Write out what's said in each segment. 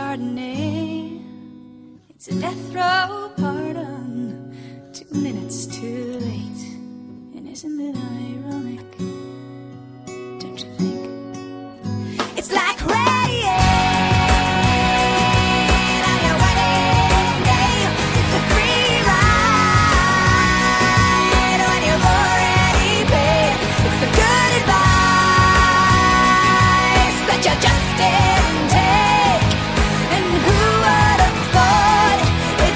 Chardonnay. It's a death row pardon, 2 minutes too late. And isn't it ironic? Don't you think? It's like rain on your wedding day. It's a free ride when you've already paid. It's the good advice that you just didn't take. And who would have thought it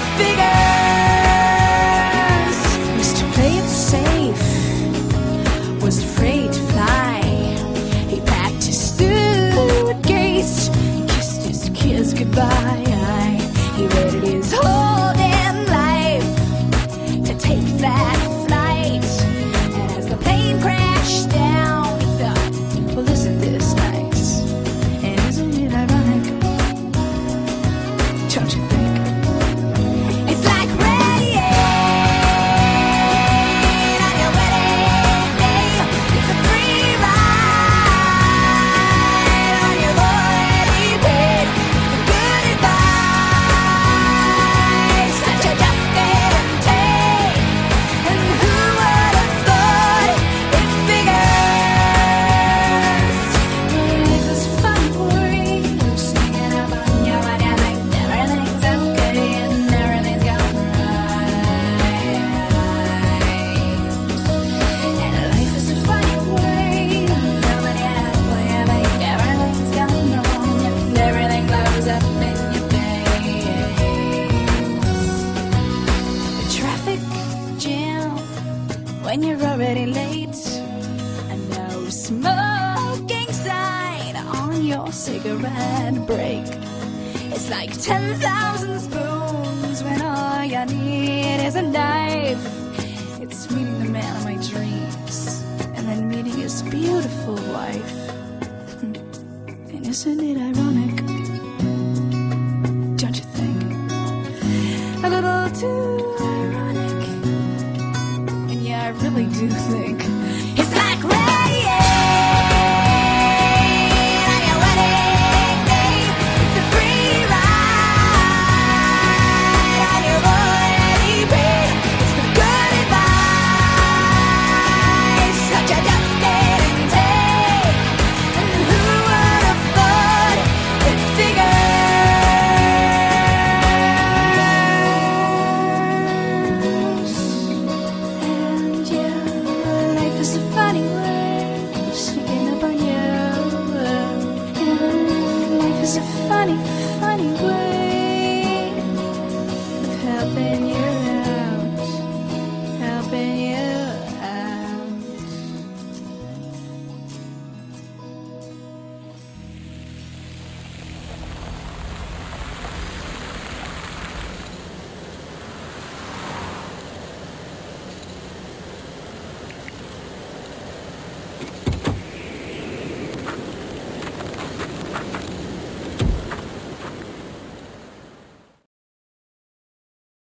figures? Mr. Play It Safe was afraid to fly. He packed his suitcase, kissed his kids goodbye. He waited his whole damn life to take that flight. And as the plane crashed down, he thought, well, isn't this nice? And isn't it ironic? Don't you think? It's like rain on your wedding day. It's a free ride when you've already paid. It's the good advice that you just didn't take. And who would have thought it figures? Life is fun for you, sneaking up on you when you think everything's okay and everything's going right. And life is a funny way of filling you up when you think everything's going wrong and everything blows up in your face. The traffic jam when you're already late, and no smoking sign on your cigarette break. It's like 10,000 spoons when all you need is a knife. It's meeting the man of my dreams and then meeting his beautiful wife. And isn't it ironic? Don't you think? A little too ironic. And yeah, I really do think it's like rain on your wedding day. It's a free ride when you've already paid. It's the good advice that you just didn't take. And who would have thought it figures? And yeah, life is a funny way of sneaking up on you. And life is a funny, funny way of helping you.